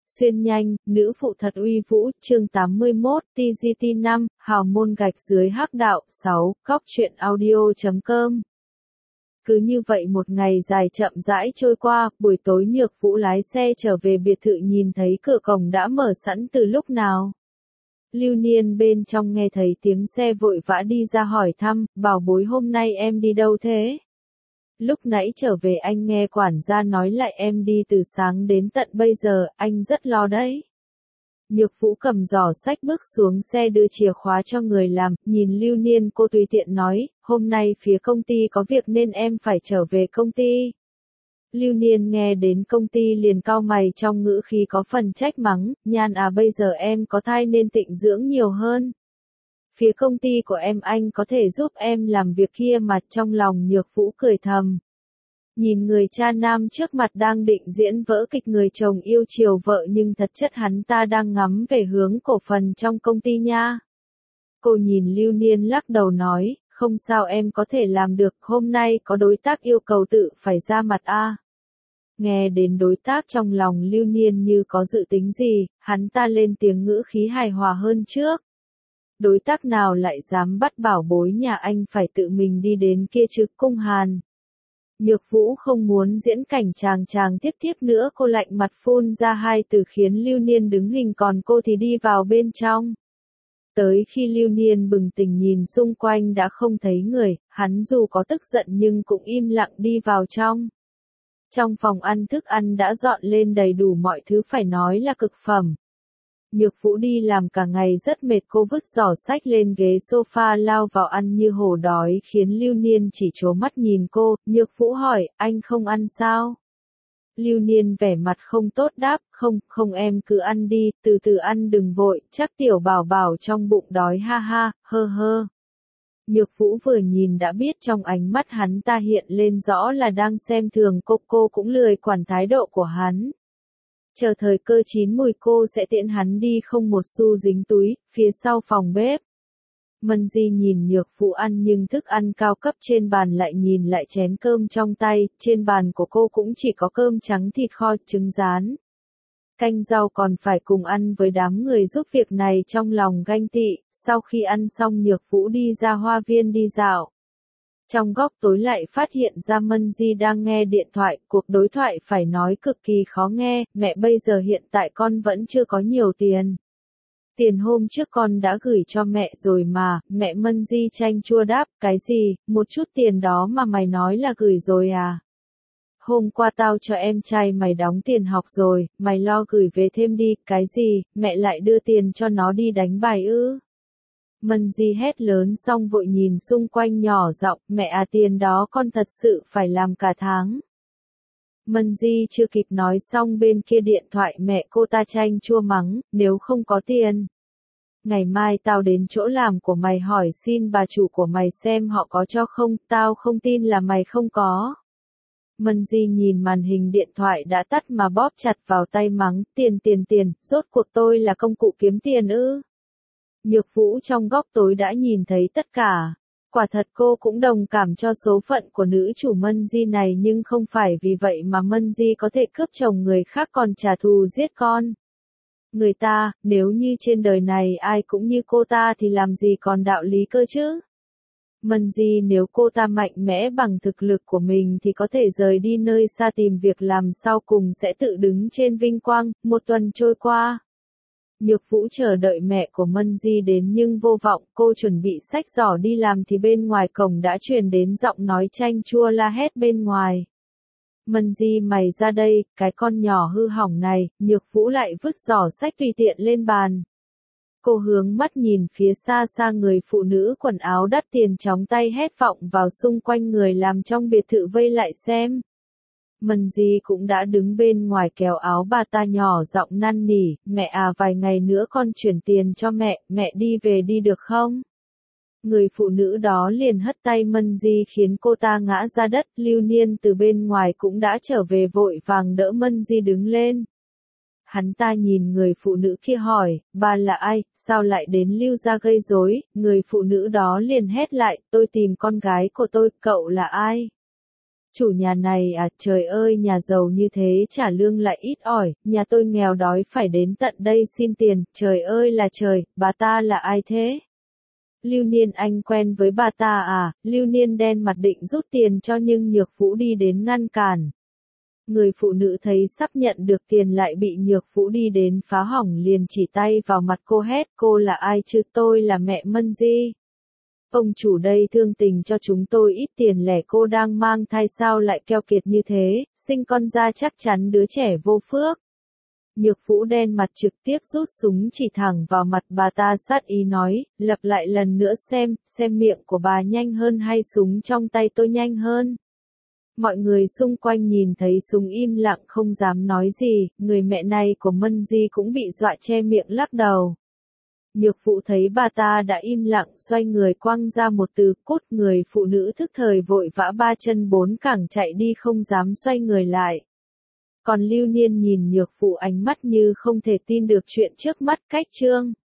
Xuyên nhanh, nữ phụ thật uy vũ, chương 81, TGT 5, hào môn gạch dưới hắc đạo, 6, góc truyện audio.com. Cứ như vậy một ngày dài chậm rãi trôi qua, buổi tối Nhược Vũ lái xe trở về biệt thự nhìn thấy cửa cổng đã mở sẵn từ lúc nào. Lưu Niên bên trong nghe thấy tiếng xe vội vã đi ra hỏi thăm, bảo bối hôm nay em đi đâu thế? Lúc nãy trở về anh nghe quản gia nói lại em đi từ sáng đến tận bây giờ, anh rất lo đấy. Nhược Vũ cầm giỏ sách bước xuống xe đưa chìa khóa cho người làm, nhìn Lưu Niên cô tùy tiện nói, hôm nay phía công ty có việc nên em phải trở về công ty. Lưu Niên nghe đến công ty liền cau mày trong ngữ khí có phần trách mắng, Nhan à bây giờ em có thai nên tịnh dưỡng nhiều hơn. Phía công ty của em anh có thể giúp em làm việc kia mà trong lòng Nhược Vũ cười thầm. Nhìn người cha nam trước mặt đang định diễn vỡ kịch người chồng yêu chiều vợ nhưng thật chất hắn ta đang ngắm về hướng cổ phần trong công ty nha. Cô nhìn Lưu Niên lắc đầu nói, không sao em có thể làm được, hôm nay có đối tác yêu cầu tự phải ra mặt a. Nghe đến đối tác trong lòng Lưu Niên như có dự tính gì, hắn ta lên tiếng ngữ khí hài hòa hơn trước. Đối tác nào lại dám bắt bảo bối nhà anh phải tự mình đi đến kia chứ Cung Hàn. Nhược Vũ không muốn diễn cảnh chàng tiếp nữa cô lạnh mặt phun ra hai từ khiến Lưu Niên đứng hình còn cô thì đi vào bên trong. Tới khi Lưu Niên bừng tỉnh nhìn xung quanh đã không thấy người, hắn dù có tức giận nhưng cũng im lặng đi vào trong. Trong phòng ăn thức ăn đã dọn lên đầy đủ mọi thứ phải nói là cực phẩm. Nhược Vũ đi làm cả ngày rất mệt cô vứt giỏ sách lên ghế sofa lao vào ăn như hổ đói khiến Lưu Niên chỉ trố mắt nhìn cô, Nhược Vũ hỏi, anh không ăn sao? Lưu Niên vẻ mặt không tốt đáp, không em cứ ăn đi, từ từ ăn đừng vội, chắc tiểu bảo bảo trong bụng đói ha ha, hơ hơ. Nhược Vũ vừa nhìn đã biết trong ánh mắt hắn ta hiện lên rõ là đang xem thường cô cũng lười quản thái độ của hắn. Chờ thời cơ chín mùi cô sẽ tiễn hắn đi không một xu dính túi, phía sau phòng bếp. Mân Di nhìn Nhược Vũ ăn nhưng thức ăn cao cấp trên bàn lại nhìn lại chén cơm trong tay, trên bàn của cô cũng chỉ có cơm trắng thịt kho, trứng rán. Canh rau còn phải cùng ăn với đám người giúp việc này trong lòng ganh tị, sau khi ăn xong Nhược Vũ đi ra hoa viên đi dạo. Trong góc tối lại phát hiện ra Mân Di đang nghe điện thoại, cuộc đối thoại phải nói cực kỳ khó nghe, mẹ bây giờ hiện tại con vẫn chưa có nhiều tiền. Tiền hôm trước con đã gửi cho mẹ rồi mà, mẹ Mân Di chanh chua đáp, cái gì, một chút tiền đó mà mày nói là gửi rồi à? Hôm qua tao cho em trai mày đóng tiền học rồi, mày lo gửi về thêm đi, cái gì, mẹ lại đưa tiền cho nó đi đánh bài ư? Mân Di hét lớn xong vội nhìn xung quanh nhỏ giọng, mẹ à tiền đó con thật sự phải làm cả tháng. Mân Di chưa kịp nói xong bên kia điện thoại mẹ cô ta chanh chua mắng, nếu không có tiền. Ngày mai tao đến chỗ làm của mày hỏi xin bà chủ của mày xem họ có cho không, tao không tin là mày không có. Mân Di nhìn màn hình điện thoại đã tắt mà bóp chặt vào tay mắng, tiền, rốt cuộc tôi là công cụ kiếm tiền ư. Nhược Vũ trong góc tối đã nhìn thấy tất cả. Quả thật cô cũng đồng cảm cho số phận của nữ chủ Mân Di này nhưng không phải vì vậy mà Mân Di có thể cướp chồng người khác còn trả thù giết con. Người ta, nếu như trên đời này ai cũng như cô ta thì làm gì còn đạo lý cơ chứ? Mân Di nếu cô ta mạnh mẽ bằng thực lực của mình thì có thể rời đi nơi xa tìm việc làm sau cùng sẽ tự đứng trên vinh quang, một tuần trôi qua. Nhược Vũ chờ đợi mẹ của Mân Di đến nhưng vô vọng, cô chuẩn bị xách giỏ đi làm thì bên ngoài cổng đã truyền đến giọng nói chanh chua la hét bên ngoài. Mân Di mày ra đây, cái con nhỏ hư hỏng này, Nhược Vũ lại vứt giỏ sách tùy tiện lên bàn. Cô hướng mắt nhìn phía xa người phụ nữ quần áo đắt tiền chóng tay hét vọng vào xung quanh người làm trong biệt thự vây lại xem. Mân Di cũng đã đứng bên ngoài kéo áo bà ta nhỏ giọng năn nỉ, mẹ à vài ngày nữa con chuyển tiền cho mẹ đi về đi được không? Người phụ nữ đó liền hất tay Mân Di khiến cô ta ngã ra đất, Lưu Niên từ bên ngoài cũng đã trở về vội vàng đỡ Mân Di đứng lên. Hắn ta nhìn người phụ nữ kia hỏi, bà là ai, sao lại đến Lưu gia gây rối? Người phụ nữ đó liền hét lại, tôi tìm con gái của tôi, cậu là ai? Chủ nhà này à, trời ơi, nhà giàu như thế trả lương lại ít ỏi, nhà tôi nghèo đói phải đến tận đây xin tiền, trời ơi là trời, bà ta là ai thế? Lưu Niên anh quen với bà ta à? Lưu Niên đen mặt định rút tiền cho nhưng Nhược Vũ đi đến ngăn cản. Người phụ nữ thấy sắp nhận được tiền lại bị Nhược Vũ đi đến phá hỏng liền chỉ tay vào mặt cô hét, cô là ai chứ? Tôi là mẹ Mân Di. Ông chủ đây thương tình cho chúng tôi ít tiền lẻ, cô đang mang thai sao lại keo kiệt như thế, sinh con ra chắc chắn đứa trẻ vô phước. Nhược Vũ đen mặt trực tiếp rút súng chỉ thẳng vào mặt bà ta, sát ý nói, lặp lại lần nữa xem miệng của bà nhanh hơn hay súng trong tay tôi nhanh hơn. Mọi người xung quanh nhìn thấy súng im lặng không dám nói gì, người mẹ này của Mân Di cũng bị dọa che miệng lắc đầu. Nhược Vũ thấy bà ta đã im lặng, xoay người quăng ra một từ cút, người phụ nữ thức thời vội vã ba chân bốn cẳng chạy đi không dám xoay người lại. Còn Lưu Niên nhìn Nhược Vũ ánh mắt như không thể tin được chuyện trước mắt, cách trương.